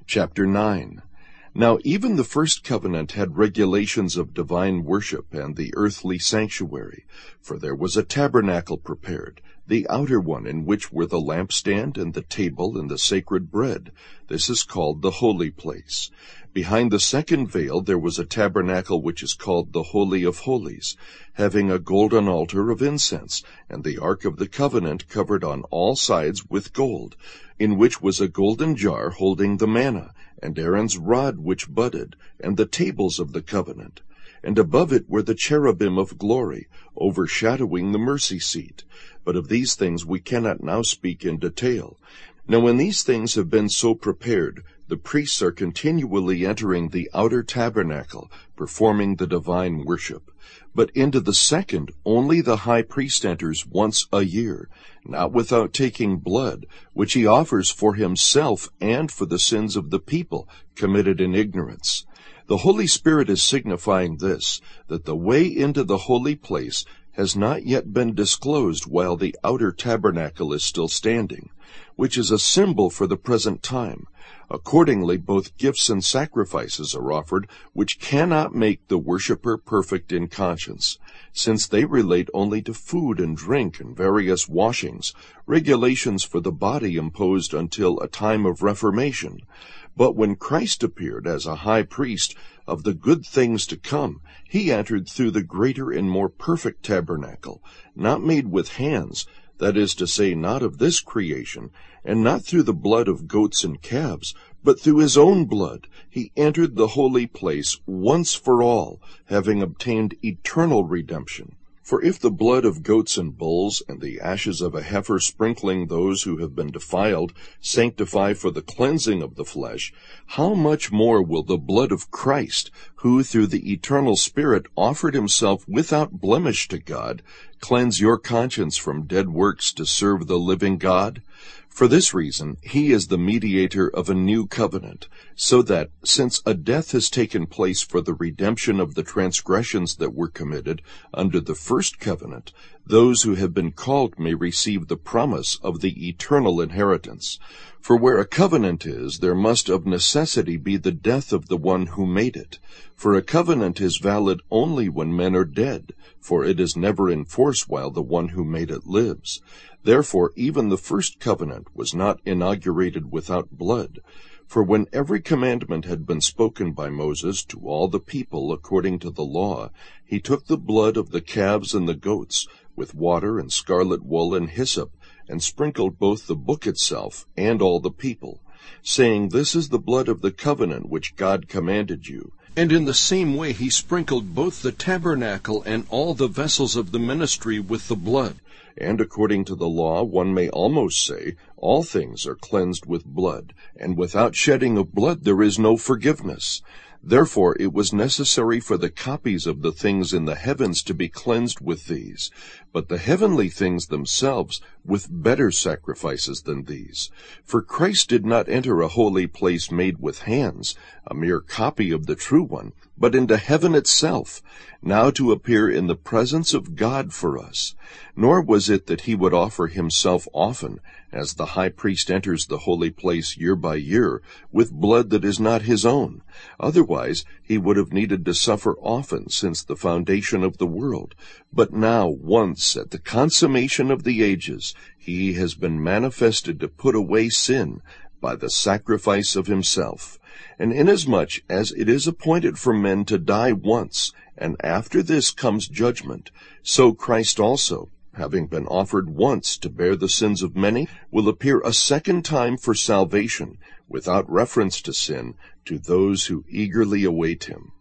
Chapter 9. Now even the first covenant had regulations of divine worship and the earthly sanctuary, for there was a tabernacle prepared, the outer one, in which were the lampstand and the table and the sacred bread. This is called the holy place. Behind the second veil there was a tabernacle which is called the Holy of Holies, having a golden altar of incense, and the ark of the covenant covered on all sides with gold, in which was a golden jar holding the manna, and Aaron's rod which budded, and the tables of the covenant. And above it were the cherubim of glory, overshadowing the mercy seat. But of these things we cannot now speak in detail. Now when these things have been so prepared, the priests are continually entering the outer tabernacle, performing the divine worship. But into the second only the high priest enters once a year, not without taking blood, which he offers for himself and for the sins of the people committed in ignorance. The Holy Spirit is signifying this, that the way into the holy place has not yet been disclosed while the outer tabernacle is still standing, which is a symbol for the present time. Accordingly, both gifts and sacrifices are offered, which cannot make the worshipper perfect in conscience, since they relate only to food and drink and various washings, regulations for the body imposed until a time of reformation. But when Christ appeared as a high priest of the good things to come, he entered through the greater and more perfect tabernacle, not made with hands, that is to say, not of this creation, and not through the blood of goats and calves, but through his own blood. He entered the holy place once for all, having obtained eternal redemption. For if the blood of goats and bulls and the ashes of a heifer sprinkling those who have been defiled sanctify for the cleansing of the flesh, how much more will the blood of Christ, who through the eternal Spirit offered himself without blemish to God, cleanse your conscience from dead works to serve the living God? For this reason, he is the mediator of a new covenant, so that, since a death has taken place for the redemption of the transgressions that were committed under the first covenant, those who have been called may receive the promise of the eternal inheritance. For where a covenant is, there must of necessity be the death of the one who made it. For a covenant is valid only when men are dead, for it is never in force while the one who made it lives. Therefore even the first covenant was not inaugurated without blood. For when every commandment had been spoken by Moses to all the people according to the law, he took the blood of the calves and the goats, with water and scarlet wool and hyssop, and sprinkled both the book itself and all the people, saying, This is the blood of the covenant which God commanded you. And in the same way he sprinkled both the tabernacle and all the vessels of the ministry with the blood. And according to the law, one may almost say, all things are cleansed with blood, and without shedding of blood there is no forgiveness. Therefore it was necessary for the copies of the things in the heavens to be cleansed with these, but the heavenly things themselves with better sacrifices than these. For Christ did not enter a holy place made with hands, a mere copy of the true one, but into heaven itself, now to appear in the presence of God for us. Nor was it that he would offer himself often, as the high priest enters the holy place year by year, with blood that is not his own. Otherwise he would have needed to suffer often since the foundation of the world. But now, once at the consummation of the ages, he has been manifested to put away sin by the sacrifice of himself. And inasmuch as it is appointed for men to die once, and after this comes judgment, so Christ also, having been offered once to bear the sins of many, will appear a second time for salvation, without reference to sin, to those who eagerly await him.